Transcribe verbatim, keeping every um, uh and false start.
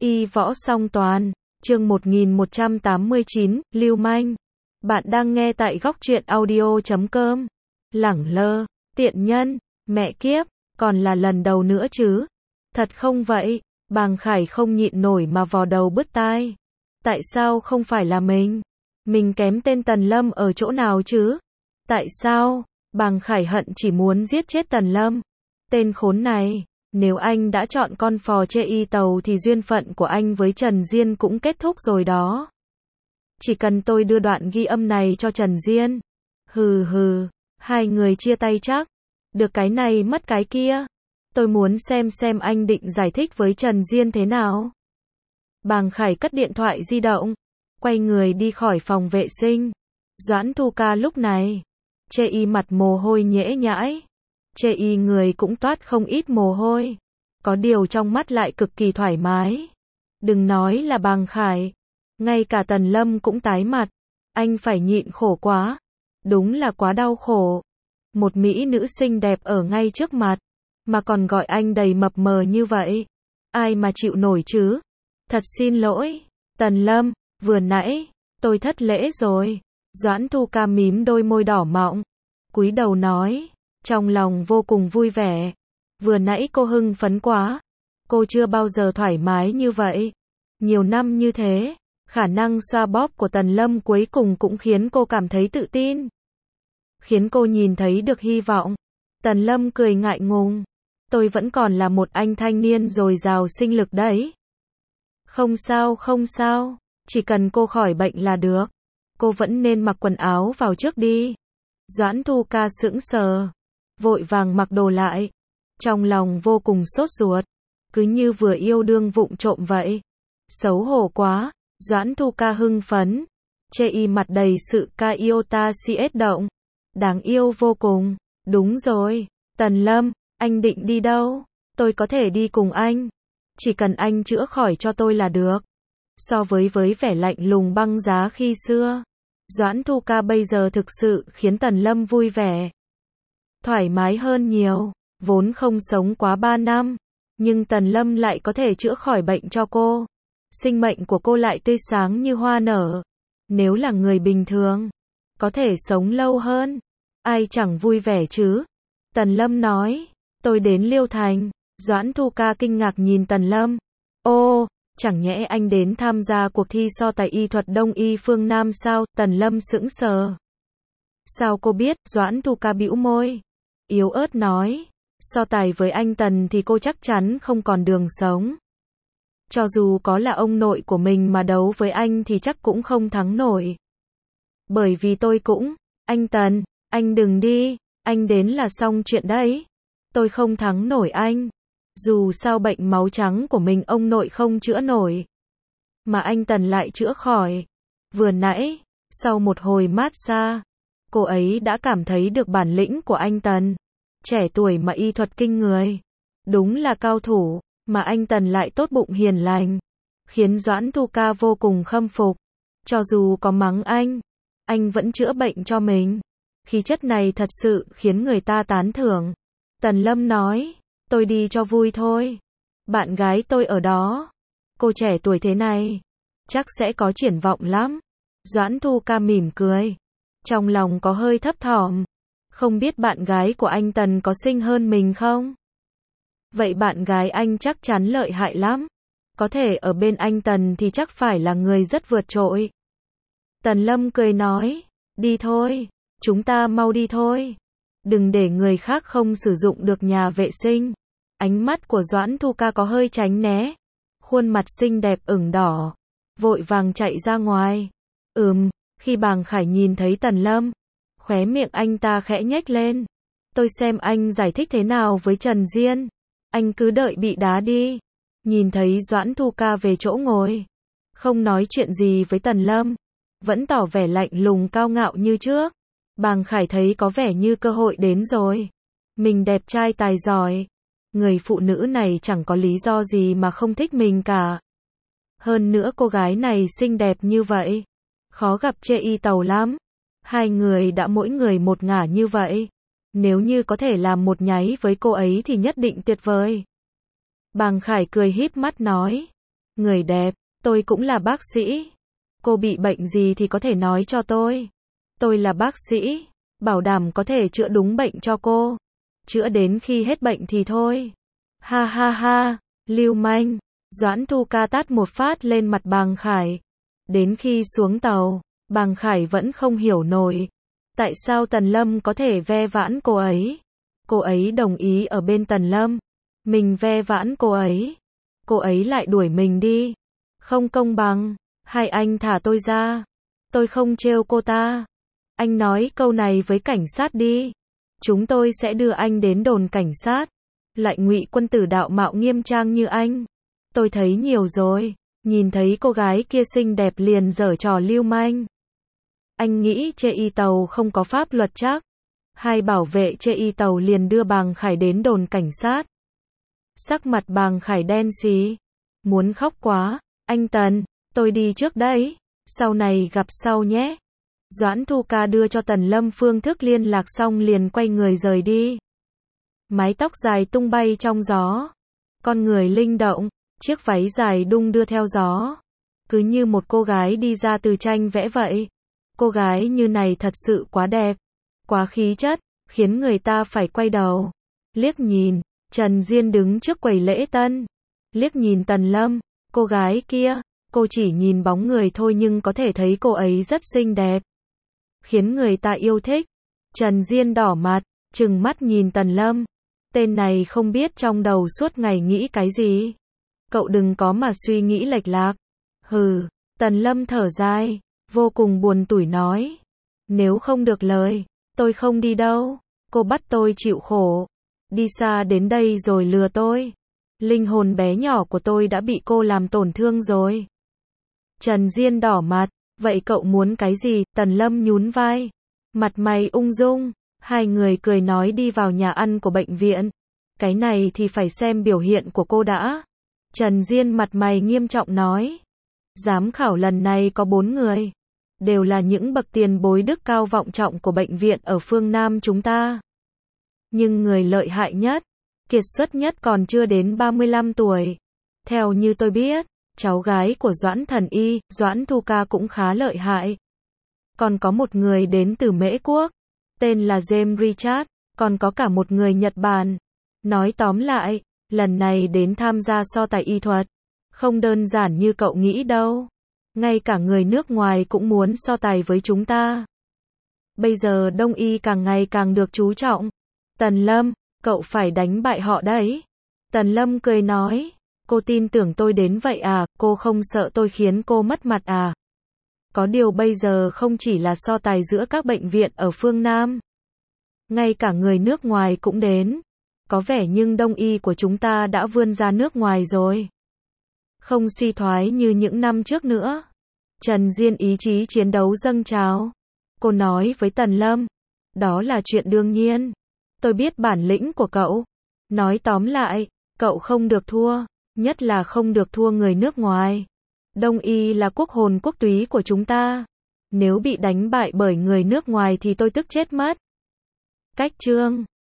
Y võ song toàn, chương một nghìn một trăm tám mươi chín, lưu manh. Bạn đang nghe tại góc truyện audio chấm com. Lẳng lơ, tiện nhân, mẹ kiếp, còn là lần đầu nữa chứ? Thật không vậy? Bàng Khải không nhịn nổi mà vò đầu bứt tai. Tại sao không phải là mình? Mình kém tên Tần Lâm ở chỗ nào chứ? Tại sao? Bàng Khải hận chỉ muốn giết chết Tần Lâm. Tên khốn này. Nếu anh đã chọn con phò chê y tàu thì duyên phận của anh với Trần Diên cũng kết thúc rồi đó. Chỉ cần tôi đưa đoạn ghi âm này cho Trần Diên. Hừ hừ, hai người chia tay chắc. Được cái này mất cái kia. Tôi muốn xem xem anh định giải thích với Trần Diên thế nào. Bàng Khải cất điện thoại di động, quay người đi khỏi phòng vệ sinh. Doãn Thu Ca lúc này, chê y mặt mồ hôi nhễ nhãi. Chê y người cũng toát không ít mồ hôi. Có điều trong mắt lại cực kỳ thoải mái. Đừng nói là Bàng Khải. Ngay cả Tần Lâm cũng tái mặt. Anh phải nhịn khổ quá. Đúng là quá đau khổ. Một mỹ nữ xinh đẹp ở ngay trước mặt. Mà còn gọi anh đầy mập mờ như vậy. Ai mà chịu nổi chứ? Thật xin lỗi. Tần Lâm, vừa nãy, tôi thất lễ rồi. Doãn Thu Ca mím đôi môi đỏ mọng. Cúi đầu nói. Trong lòng vô cùng vui vẻ. Vừa nãy cô hưng phấn quá. Cô chưa bao giờ thoải mái như vậy. Nhiều năm như thế, khả năng xoa bóp của Tần Lâm cuối cùng cũng khiến cô cảm thấy tự tin. Khiến cô nhìn thấy được hy vọng. Tần Lâm cười ngại ngùng. Tôi vẫn còn là một anh thanh niên dồi dào sinh lực đấy. Không sao không sao. Chỉ cần cô khỏi bệnh là được. Cô vẫn nên mặc quần áo vào trước đi. Doãn Thu Ca sững sờ. Vội vàng mặc đồ lại. Trong lòng vô cùng sốt ruột. Cứ như vừa yêu đương vụng trộm vậy. Xấu hổ quá. Doãn Thu Ca hưng phấn. Chê y mặt đầy sự ca yêu ta si ết động. Đáng yêu vô cùng. Đúng rồi. Tần Lâm, anh định đi đâu? Tôi có thể đi cùng anh. Chỉ cần anh chữa khỏi cho tôi là được. So với với vẻ lạnh lùng băng giá khi xưa, Doãn Thu Ca bây giờ thực sự khiến Tần Lâm vui vẻ. Thoải mái hơn nhiều. Vốn không sống quá ba năm. Nhưng Tần Lâm lại có thể chữa khỏi bệnh cho cô. Sinh mệnh của cô lại tươi sáng như hoa nở. Nếu là người bình thường, có thể sống lâu hơn. Ai chẳng vui vẻ chứ? Tần Lâm nói. Tôi đến Liêu Thành. Doãn Thu Ca kinh ngạc nhìn Tần Lâm. Ô, chẳng nhẽ anh đến tham gia cuộc thi so tài y thuật Đông y phương Nam sao? Tần Lâm sững sờ. Sao cô biết? Doãn Thu Ca bĩu môi. Yếu ớt nói. So tài với anh Tần thì cô chắc chắn không còn đường sống. Cho dù có là ông nội của mình mà đấu với anh thì chắc cũng không thắng nổi. Bởi vì tôi cũng, anh Tần, anh đừng đi, anh đến là xong chuyện đấy. Tôi không thắng nổi anh. Dù sao bệnh máu trắng của mình ông nội không chữa nổi. Mà anh Tần lại chữa khỏi. Vừa nãy, sau một hồi massage, cô ấy đã cảm thấy được bản lĩnh của anh Tần. Trẻ tuổi mà y thuật kinh người. Đúng là cao thủ, mà anh Tần lại tốt bụng hiền lành. Khiến Doãn Thu Ca vô cùng khâm phục. Cho dù có mắng anh, anh vẫn chữa bệnh cho mình. Khí chất này thật sự khiến người ta tán thưởng. Tần Lâm nói, tôi đi cho vui thôi. Bạn gái tôi ở đó. Cô trẻ tuổi thế này, chắc sẽ có triển vọng lắm. Doãn Thu Ca mỉm cười. Trong lòng có hơi thấp thỏm. Không biết bạn gái của anh Tần có xinh hơn mình không? Vậy bạn gái anh chắc chắn lợi hại lắm. Có thể ở bên anh Tần thì chắc phải là người rất vượt trội. Tần Lâm cười nói, đi thôi, chúng ta mau đi thôi. Đừng để người khác không sử dụng được nhà vệ sinh. Ánh mắt của Doãn Thu Ca có hơi tránh né. Khuôn mặt xinh đẹp ửng đỏ. Vội vàng chạy ra ngoài. Ừm, khi Bàng Khải nhìn thấy Tần Lâm, khóe miệng anh ta khẽ nhếch lên. Tôi xem anh giải thích thế nào với Trần Diên. Anh cứ đợi bị đá đi. Nhìn thấy Doãn Thu Ca về chỗ ngồi, không nói chuyện gì với Tần Lâm, vẫn tỏ vẻ lạnh lùng cao ngạo như trước. Bàng Khải thấy có vẻ như cơ hội đến rồi. Mình đẹp trai tài giỏi. Người phụ nữ này chẳng có lý do gì mà không thích mình cả. Hơn nữa cô gái này xinh đẹp như vậy. Khó gặp chê y tàu lắm. Hai người đã mỗi người một ngả như vậy. Nếu như có thể làm một nháy với cô ấy thì nhất định tuyệt vời. Bàng Khải cười híp mắt nói. Người đẹp, tôi cũng là bác sĩ. Cô bị bệnh gì thì có thể nói cho tôi. Tôi là bác sĩ, bảo đảm có thể chữa đúng bệnh cho cô. Chữa đến khi hết bệnh thì thôi. Ha ha ha, lưu manh. Doãn Thu Ca tát một phát lên mặt Bàng Khải. Đến khi xuống tàu, Bàng Khải vẫn không hiểu nổi. Tại sao Tần Lâm có thể ve vãn cô ấy? Cô ấy đồng ý ở bên Tần Lâm. Mình ve vãn cô ấy. Cô ấy lại đuổi mình đi. Không công bằng. Hai anh thả tôi ra. Tôi không trêu cô ta. Anh nói câu này với cảnh sát đi. Chúng tôi sẽ đưa anh đến đồn cảnh sát. Loại ngụy quân tử đạo mạo nghiêm trang như anh. Tôi thấy nhiều rồi. Nhìn thấy cô gái kia xinh đẹp liền giở trò lưu manh. Anh nghĩ chê y tàu không có pháp luật chắc. Hai bảo vệ chê y tàu liền đưa Bàng Khải đến đồn cảnh sát. Sắc mặt Bàng Khải đen xì. Muốn khóc quá. Anh Tần, tôi đi trước đấy. Sau này gặp sau nhé. Doãn Thu Ca đưa cho Tần Lâm phương thức liên lạc xong liền quay người rời đi. Mái tóc dài tung bay trong gió. Con người linh động, chiếc váy dài đung đưa theo gió. Cứ như một cô gái đi ra từ tranh vẽ vậy. Cô gái như này thật sự quá đẹp, quá khí chất, khiến người ta phải quay đầu. Liếc nhìn, Trần Diên đứng trước quầy lễ tân. Liếc nhìn Tần Lâm, cô gái kia, cô chỉ nhìn bóng người thôi nhưng có thể thấy cô ấy rất xinh đẹp. Khiến người ta yêu thích. Trần Diên đỏ mặt, trừng mắt nhìn Tần Lâm. Tên này không biết trong đầu suốt ngày nghĩ cái gì. Cậu đừng có mà suy nghĩ lệch lạc. Hừ, Tần Lâm thở dài, vô cùng buồn tủi nói. Nếu không được lời, tôi không đi đâu. Cô bắt tôi chịu khổ. Đi xa đến đây rồi lừa tôi. Linh hồn bé nhỏ của tôi đã bị cô làm tổn thương rồi. Trần Diên đỏ mặt. Vậy cậu muốn cái gì? Tần Lâm nhún vai. Mặt mày ung dung. Hai người cười nói đi vào nhà ăn của bệnh viện. Cái này thì phải xem biểu hiện của cô đã. Trần Diên mặt mày nghiêm trọng nói. Giám khảo lần này có bốn người. Đều là những bậc tiền bối đức cao vọng trọng của bệnh viện ở phương Nam chúng ta. Nhưng người lợi hại nhất, kiệt xuất nhất còn chưa đến ba mươi lăm tuổi. Theo như tôi biết, cháu gái của Doãn Thần Y, Doãn Thu Ca cũng khá lợi hại. Còn có một người đến từ Mễ Quốc, tên là James Richard, còn có cả một người Nhật Bản. Nói tóm lại, lần này đến tham gia so tài y thuật, không đơn giản như cậu nghĩ đâu. Ngay cả người nước ngoài cũng muốn so tài với chúng ta. Bây giờ Đông y càng ngày càng được chú trọng. Tần Lâm, cậu phải đánh bại họ đấy. Tần Lâm cười nói, cô tin tưởng tôi đến vậy à, cô không sợ tôi khiến cô mất mặt à? Có điều bây giờ không chỉ là so tài giữa các bệnh viện ở phương Nam. Ngay cả người nước ngoài cũng đến. Có vẻ nhưng Đông y của chúng ta đã vươn ra nước ngoài rồi. Không suy thoái như những năm trước nữa. Trần Diên ý chí chiến đấu dâng trào. Cô nói với Tần Lâm, đó là chuyện đương nhiên. Tôi biết bản lĩnh của cậu. Nói tóm lại, cậu không được thua, nhất là không được thua người nước ngoài. Đông y là quốc hồn quốc túy của chúng ta. Nếu bị đánh bại bởi người nước ngoài thì tôi tức chết mất. Cách chương